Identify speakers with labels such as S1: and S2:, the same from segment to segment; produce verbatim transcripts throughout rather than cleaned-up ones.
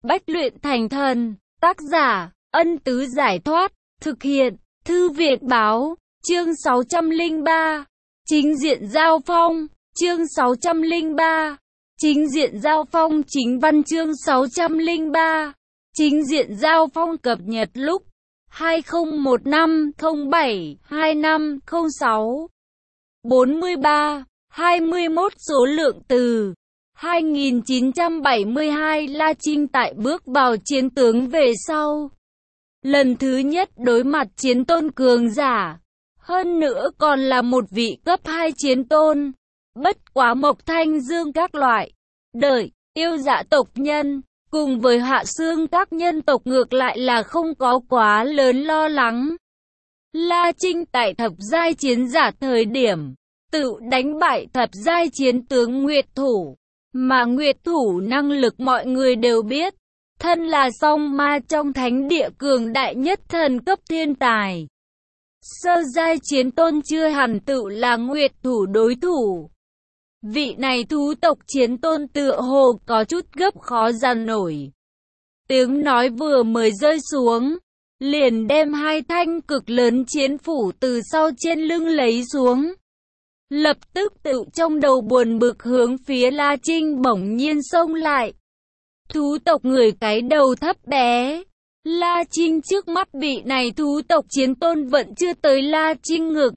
S1: Bách luyện thành thần. Tác giả, Ân Tứ Giải Thoát. Thực hiện, Thư viện Báo. Chương sáu trăm lẻ ba. Chính diện giao phong. Chương sáu trăm lẻ ba. Chính diện giao phong. Chính văn chương sáu trăm lẻ ba. Chính diện giao phong cập nhật lúc hai không một năm không bảy hai năm không sáu. bốn mươi ba, hai mươi mốt số lượng từ. hai nghìn chín trăm bảy mươi hai La Trinh tại bước vào chiến tướng về sau. Lần thứ nhất đối mặt chiến tôn cường giả. Hơn nữa còn là một vị cấp hai chiến tôn. Bất quá Mộc Thanh Dương các loại. Đợi, yêu dạ tộc nhân. Cùng với Hạ Xương các nhân tộc ngược lại là không có quá lớn lo lắng. La Trinh tại thập giai chiến giả thời điểm. Tự đánh bại thập giai chiến tướng Nguyệt Thủ. Mà Nguyệt Thủ năng lực mọi người đều biết. Thân là song ma trong thánh địa cường đại nhất thần cấp thiên tài. Sơ giai chiến tôn chưa hẳn tự là Nguyệt Thủ đối thủ. Vị này thú tộc chiến tôn tựa hồ có chút gấp khó dằn nổi. Tiếng nói vừa mới rơi xuống, liền đem hai thanh cực lớn chiến phủ từ sau trên lưng lấy xuống. Lập tức tự trong đầu buồn bực hướng phía La Trinh bỗng nhiên xông lại. Thú tộc người cái đầu thấp bé. La Trinh trước mắt vị này thú tộc chiến tôn vẫn chưa tới La Trinh ngực.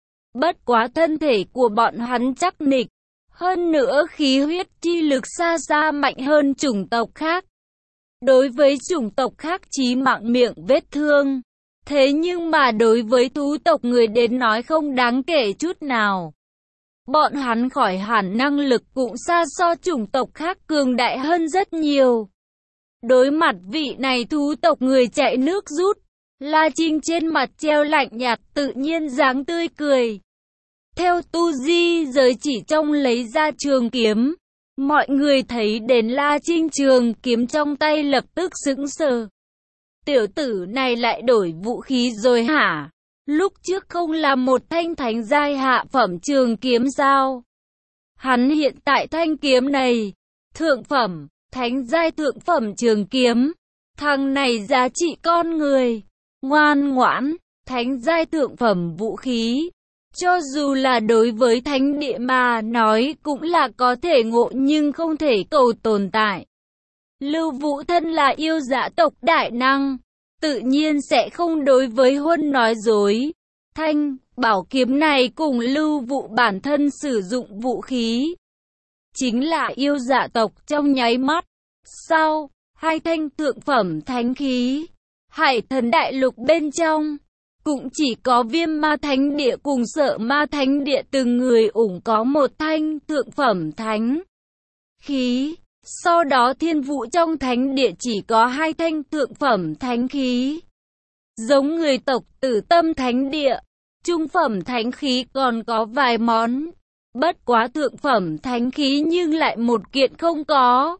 S1: Bất quá thân thể của bọn hắn chắc nịch. Hơn nữa khí huyết chi lực xa xa mạnh hơn chủng tộc khác. Đối với chủng tộc khác chí mạng miệng vết thương. Thế nhưng mà đối với thú tộc người đến nói không đáng kể chút nào. Bọn hắn khỏi hẳn năng lực cũng xa so chủng tộc khác cường đại hơn rất nhiều. Đối mặt vị này thú tộc người chạy nước rút. La Trinh trên mặt treo lạnh nhạt tự nhiên dáng tươi cười. Theo tu di giới chỉ trong lấy ra trường kiếm. Mọi người thấy đến La Trinh trường kiếm trong tay lập tức sững sờ. Tiểu tử này lại đổi vũ khí rồi hả? Lúc trước không là một thanh thánh giai hạ phẩm trường kiếm sao? Hắn hiện tại thanh kiếm này, thượng phẩm, thánh giai thượng phẩm trường kiếm. Thằng này giá trị con người, ngoan ngoãn, thánh giai thượng phẩm vũ khí. Cho dù là đối với thánh địa mà nói cũng là có thể ngộ nhưng không thể cầu tồn tại. Lưu Vũ thân là yêu dạ tộc đại năng, tự nhiên sẽ không đối với Huân nói dối. Thanh, bảo kiếm này cùng Lưu Vũ bản thân sử dụng vũ khí. Chính là yêu dạ tộc trong nháy mắt. Sau, hai thanh thượng phẩm thánh khí, Hải Thần Đại Lục bên trong. Cũng chỉ có Viêm Ma Thánh Địa cùng Sợ Ma Thánh Địa từng người ủng có một thanh thượng phẩm thánh khí. Sau đó Thiên Vũ trong Thánh Địa chỉ có hai thanh thượng phẩm thánh khí. Giống người tộc Tử Tâm Thánh Địa, trung phẩm thánh khí còn có vài món. Bất quá thượng phẩm thánh khí nhưng lại một kiện không có.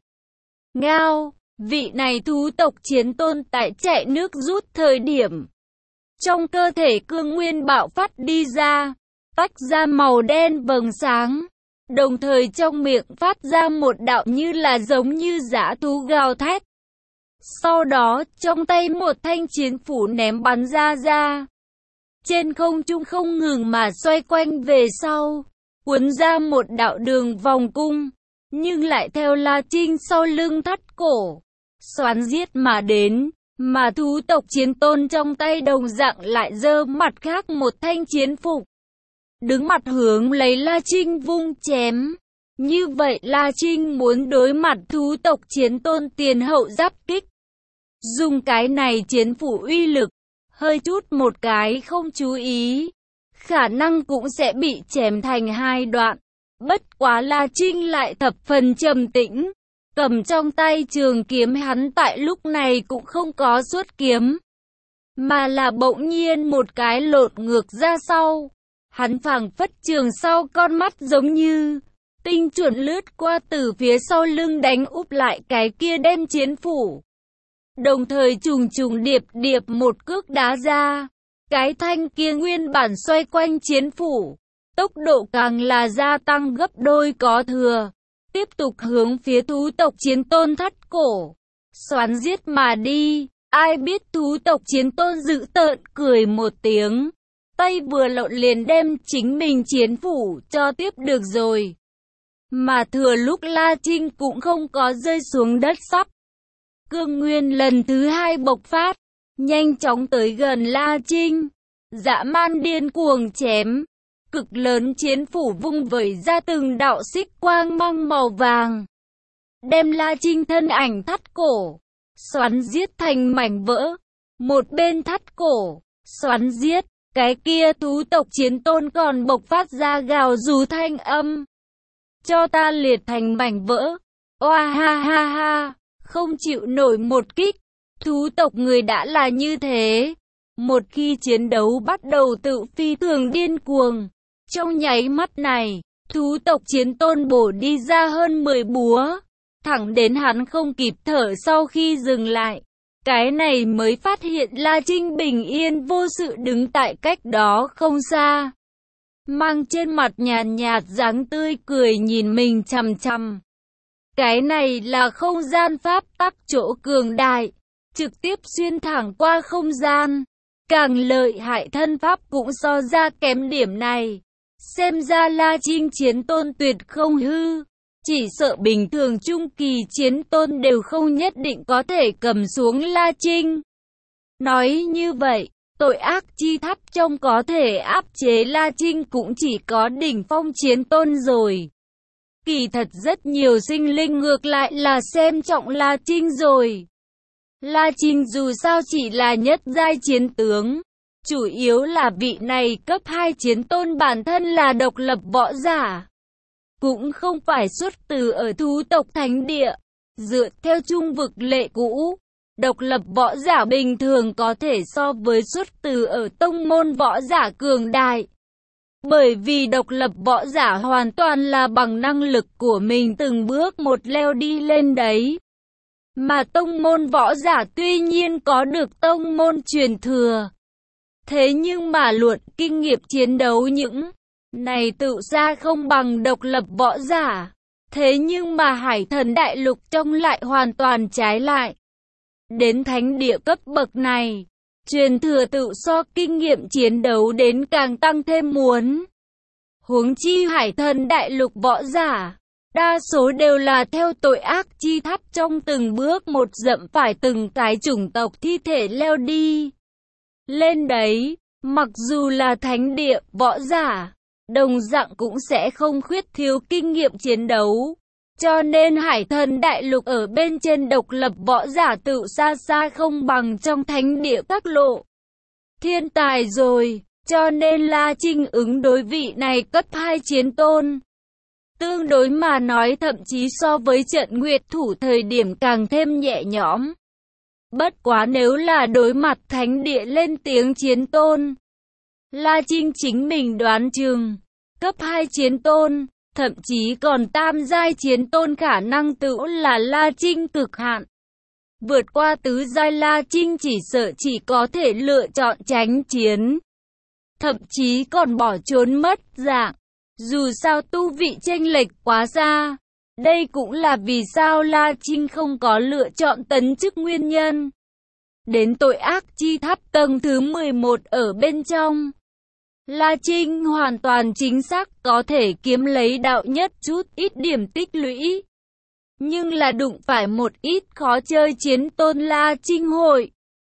S1: Ngao, vị này thú tộc chiến tôn tại chạy nước rút thời điểm. Trong cơ thể cương nguyên bạo phát đi ra, tách ra màu đen vầng sáng, đồng thời trong miệng phát ra một đạo như là giống như dã thú gào thét. Sau đó, trong tay một thanh chiến phủ ném bắn ra ra. Trên không trung không ngừng mà xoay quanh về sau, cuốn ra một đạo đường vòng cung, nhưng lại theo La Trinh sau lưng thắt cổ, xoắn giết mà đến. Mà thú tộc chiến tôn trong tay đồng dạng lại giơ mặt khác một thanh chiến phục. Đứng mặt hướng lấy La Trinh vung chém. Như vậy La Trinh muốn đối mặt thú tộc chiến tôn tiền hậu giáp kích. Dùng cái này chiến phủ uy lực. Hơi chút một cái không chú ý. Khả năng cũng sẽ bị chém thành hai đoạn. Bất quá La Trinh lại thập phần trầm tĩnh. Cầm trong tay trường kiếm hắn tại lúc này cũng không có xuất kiếm. Mà là bỗng nhiên một cái lột ngược ra sau. Hắn phảng phất trường sau con mắt giống như tinh chuẩn lướt qua từ phía sau lưng đánh úp lại cái kia đem chiến phủ. Đồng thời trùng trùng điệp điệp một cước đá ra. Cái thanh kia nguyên bản xoay quanh chiến phủ. Tốc độ càng là gia tăng gấp đôi có thừa. Tiếp tục hướng phía thú tộc chiến tôn thắt cổ. xoắn giết mà đi. Ai biết thú tộc chiến tôn dữ tợn cười một tiếng, tay vừa lộn liền đem chính mình chiến phủ cho tiếp được rồi. Mà thừa lúc La Trinh cũng không có rơi xuống đất sắp. Cương nguyên lần thứ hai bộc phát, nhanh chóng tới gần La Trinh, dã man điên cuồng chém. Cực lớn chiến phủ vung vẩy ra từng đạo xích quang mang màu vàng, đem La Trinh thân ảnh thắt cổ, xoắn giết thành mảnh vỡ. Một bên thắt cổ, xoắn giết, cái kia thú tộc chiến tôn còn bộc phát ra gào rú thanh âm. Cho ta liệt thành mảnh vỡ. Oa ha ha ha, không chịu nổi một kích. Thú tộc người đã là như thế. Một khi chiến đấu bắt đầu tự phi thường điên cuồng. Trong nháy mắt này, thú tộc chiến tôn bổ đi ra hơn mười búa. Thẳng đến hắn không kịp thở sau khi dừng lại. Cái này mới phát hiện La Trinh bình yên vô sự đứng tại cách đó không xa. Mang trên mặt nhàn nhạt dáng tươi cười nhìn mình chằm chằm. Cái này là không gian pháp tắc chỗ cường đại, trực tiếp xuyên thẳng qua không gian. Càng lợi hại thân pháp cũng so ra kém điểm này. Xem ra La Trinh chiến tôn tuyệt không hư. Chỉ sợ bình thường trung kỳ chiến tôn đều không nhất định có thể cầm xuống La Trinh. Nói như vậy, tội ác chi tháp trong có thể áp chế La Trinh cũng chỉ có đỉnh phong chiến tôn rồi. Kỳ thật rất nhiều sinh linh ngược lại là xem trọng La Trinh rồi. La Trinh dù sao chỉ là nhất giai chiến tướng. Chủ yếu là vị này cấp hai chiến tôn bản thân là độc lập võ giả. Cũng không phải xuất từ ở thú tộc thánh địa. Dựa theo trung vực lệ cũ, độc lập võ giả bình thường có thể so với xuất từ ở tông môn võ giả cường đại. Bởi vì độc lập võ giả hoàn toàn là bằng năng lực của mình từng bước một leo đi lên đấy. Mà tông môn võ giả tuy nhiên có được tông môn truyền thừa. Thế nhưng mà luận kinh nghiệm chiến đấu những này tự ra không bằng độc lập võ giả. Thế nhưng mà hải thần đại lục trong lại hoàn toàn trái lại. Đến thánh địa cấp bậc này, truyền thừa tự so kinh nghiệm chiến đấu đến càng tăng thêm muốn. Huống chi hải thần đại lục võ giả, đa số đều là theo tội ác chi tháp trong từng bước một dậm phải từng cái chủng tộc thi thể leo đi. Lên đấy, mặc dù là thánh địa võ giả, đồng dạng cũng sẽ không khuyết thiếu kinh nghiệm chiến đấu. Cho nên hải thần đại lục ở bên trên độc lập võ giả tự xa xa không bằng trong thánh địa các lộ. Thiên tài rồi, cho nên La Trinh ứng đối vị này cấp hai chiến tôn. Tương đối mà nói thậm chí so với trận nguyệt thủ thời điểm càng thêm nhẹ nhõm. Bất quá nếu là đối mặt thánh địa lên tiếng chiến tôn, La Trinh chính mình đoán chừng, cấp hai chiến tôn, thậm chí còn tam giai chiến tôn khả năng tự là La Trinh cực hạn. Vượt qua tứ giai La Trinh chỉ sợ chỉ có thể lựa chọn tránh chiến. Thậm chí còn bỏ trốn mất dạng. Dù sao tu vị chênh lệch quá xa. Đây cũng là vì sao La Trinh không có lựa chọn tấn chức nguyên nhân. Đến tội ác chi tháp tầng thứ mười một ở bên trong, La Trinh hoàn toàn chính xác có thể kiếm lấy đạo nhất chút ít điểm tích lũy. Nhưng là đụng phải một ít khó chơi chiến tôn La Trinh hội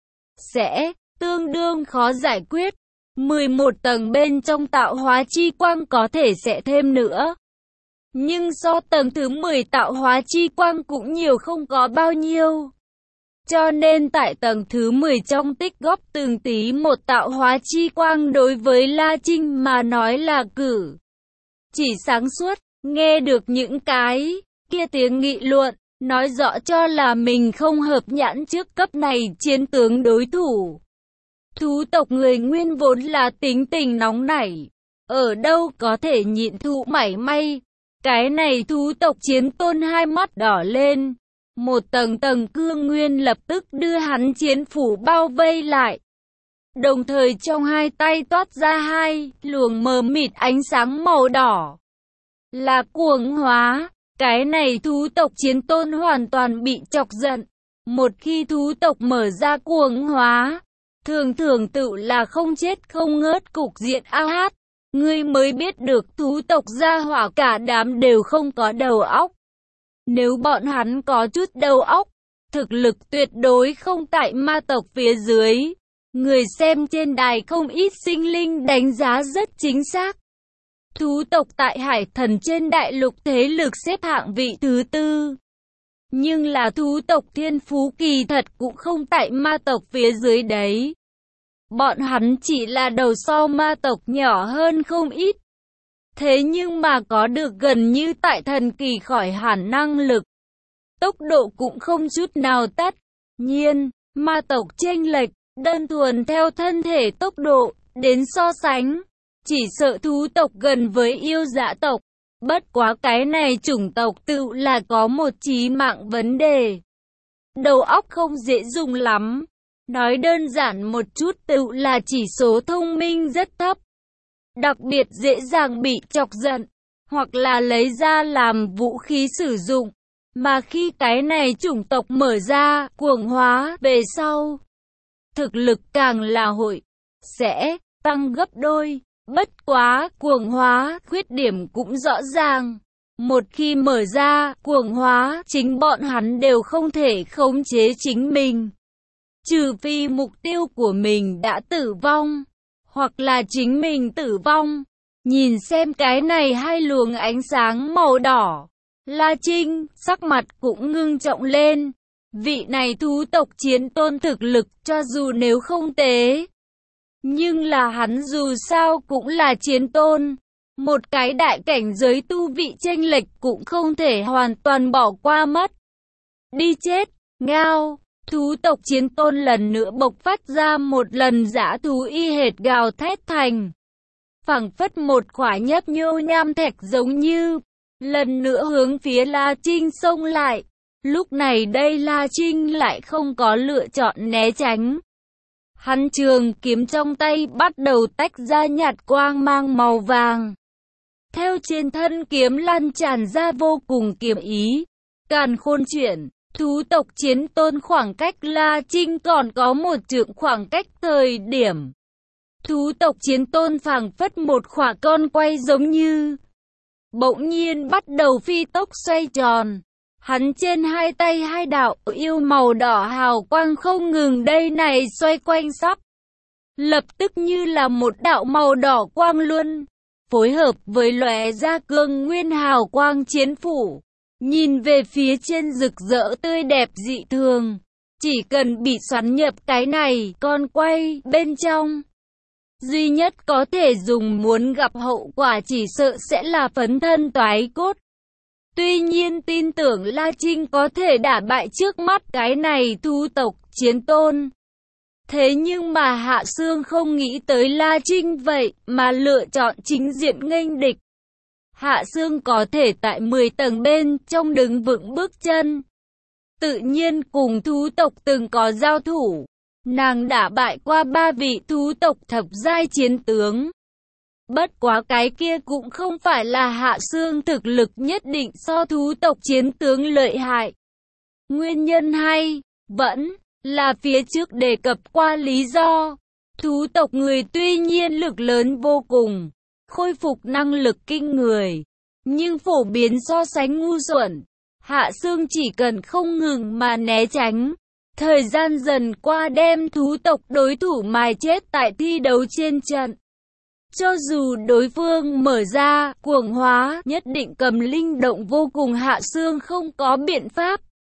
S1: sẽ tương đương khó giải quyết. mười một tầng bên trong tạo hóa chi quang có thể sẽ thêm nữa. Nhưng so tầng thứ mười tạo hóa chi quang cũng nhiều không có bao nhiêu. Cho nên tại tầng thứ mười trong tích góp từng tí một tạo hóa chi quang đối với La Trinh mà nói là cử chỉ sáng suốt. Nghe được những cái kia tiếng nghị luận, nói rõ cho là mình không hợp nhãn trước cấp này chiến tướng đối thủ. Thú tộc người nguyên vốn là tính tình nóng nảy, ở đâu có thể nhịn thụ mảy may. Cái này thú tộc chiến tôn hai mắt đỏ lên. Một tầng tầng cương nguyên lập tức đưa hắn chiến phủ bao vây lại. Đồng thời trong hai tay toát ra hai luồng mờ mịt ánh sáng màu đỏ. Là cuồng hóa. Cái này thú tộc chiến tôn hoàn toàn bị chọc giận. Một khi thú tộc mở ra cuồng hóa, thường thường tự là không chết không ngớt cục diện a hát. Ngươi mới biết được thú tộc gia hỏa cả đám đều không có đầu óc. Nếu bọn hắn có chút đầu óc, thực lực tuyệt đối không tại ma tộc phía dưới. Người xem trên đài không ít sinh linh đánh giá rất chính xác. Thú tộc tại hải thần trên đại lục thế lực xếp hạng vị thứ tư. Nhưng là thú tộc thiên phú kỳ thật cũng không tại ma tộc phía dưới đấy. Bọn hắn chỉ là đầu so ma tộc nhỏ hơn không ít. Thế nhưng mà có được gần như tại thần kỳ khỏi hẳn năng lực. Tốc độ cũng không chút nào tất nhiên, ma tộc chênh lệch, đơn thuần theo thân thể tốc độ, đến so sánh. Chỉ sợ thú tộc gần với yêu dã tộc. Bất quá cái này chủng tộc tự là có một chí mạng vấn đề. Đầu óc không dễ dùng lắm. Nói đơn giản một chút tự là chỉ số thông minh rất thấp. Đặc biệt dễ dàng bị chọc giận, hoặc là lấy ra làm vũ khí sử dụng. Mà khi cái này chủng tộc mở ra, cuồng hóa về sau, thực lực càng là hội, sẽ tăng gấp đôi. Bất quá, cuồng hóa, khuyết điểm cũng rõ ràng. Một khi mở ra, cuồng hóa, chính bọn hắn đều không thể khống chế chính mình. Trừ phi mục tiêu của mình đã tử vong, hoặc là chính mình tử vong. Nhìn xem cái này hai luồng ánh sáng màu đỏ. La Trinh, sắc mặt cũng ngưng trọng lên. Vị này thú tộc chiến tôn thực lực cho dù nếu không tế. Nhưng là hắn dù sao cũng là chiến tôn. Một cái đại cảnh giới tu vị chênh lệch cũng không thể hoàn toàn bỏ qua mất. Đi chết, ngao. Thú tộc chiến tôn lần nữa bộc phát ra một lần dã thú y hệt gào thét thành. Phảng phất một quả nhấp nhô nham thạch giống như. Lần nữa hướng phía La Trinh xông lại. Lúc này đây La Trinh lại không có lựa chọn né tránh. Hắn trường kiếm trong tay bắt đầu tách ra nhạt quang mang màu vàng. Theo trên thân kiếm lan tràn ra vô cùng kiếm ý. Càn khôn chuyển, thú tộc chiến tôn khoảng cách La Trinh còn có một trượng khoảng cách thời điểm. Thú tộc chiến tôn phảng phất một khỏa con quay giống như. Bỗng nhiên bắt đầu phi tốc xoay tròn. Hắn trên hai tay hai đạo yêu màu đỏ hào quang không ngừng đây này xoay quanh sắp. Lập tức như là một đạo màu đỏ quang luân. Phối hợp với lóe ra cương nguyên hào quang chiến phủ. Nhìn về phía trên rực rỡ tươi đẹp dị thường. Chỉ cần bị xoắn nhập cái này con quay bên trong. Duy nhất có thể dùng muốn gặp hậu quả chỉ sợ sẽ là phấn thân toái cốt. Tuy nhiên tin tưởng La Trinh có thể đả bại trước mắt cái này thú tộc chiến tôn. Thế nhưng mà Hạ Sương không nghĩ tới La Trinh vậy mà lựa chọn chính diện nghênh địch. Hạ Sương có thể tại mười tầng bên trong đứng vững bước chân. Tự nhiên cùng thú tộc từng có giao thủ. Nàng đã bại qua ba vị thú tộc thập giai chiến tướng. Bất quá cái kia cũng không phải là Hạ Sương thực lực nhất định so thú tộc chiến tướng lợi hại. Nguyên nhân hay, vẫn là phía trước đề cập qua lý do. Thú tộc người tuy nhiên lực lớn vô cùng, khôi phục năng lực kinh người, nhưng phổ biến so sánh ngu xuẩn. Hạ Sương chỉ cần không ngừng mà né tránh. Thời gian dần qua đem thú tộc đối thủ mài chết tại thi đấu trên trận. Cho dù đối phương mở ra, cuồng hóa, nhất định cầm linh động vô cùng Hạ Sương không có biện pháp.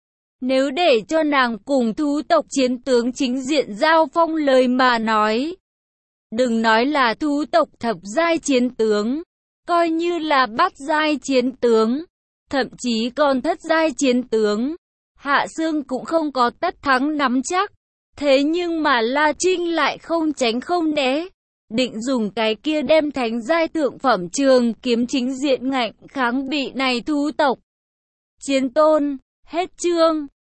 S1: Nếu để cho nàng cùng thú tộc chiến tướng chính diện giao phong lời mà nói. Đừng nói là thú tộc thập giai chiến tướng, coi như là bát giai chiến tướng, thậm chí còn thất giai chiến tướng. Hạ Sương cũng không có tất thắng nắm chắc. Thế nhưng mà La Trinh lại không tránh không né. Định dùng cái kia đem thánh giai thượng phẩm trường kiếm chính diện ngạnh kháng bị này thú tộc chiến tôn. Hết chương.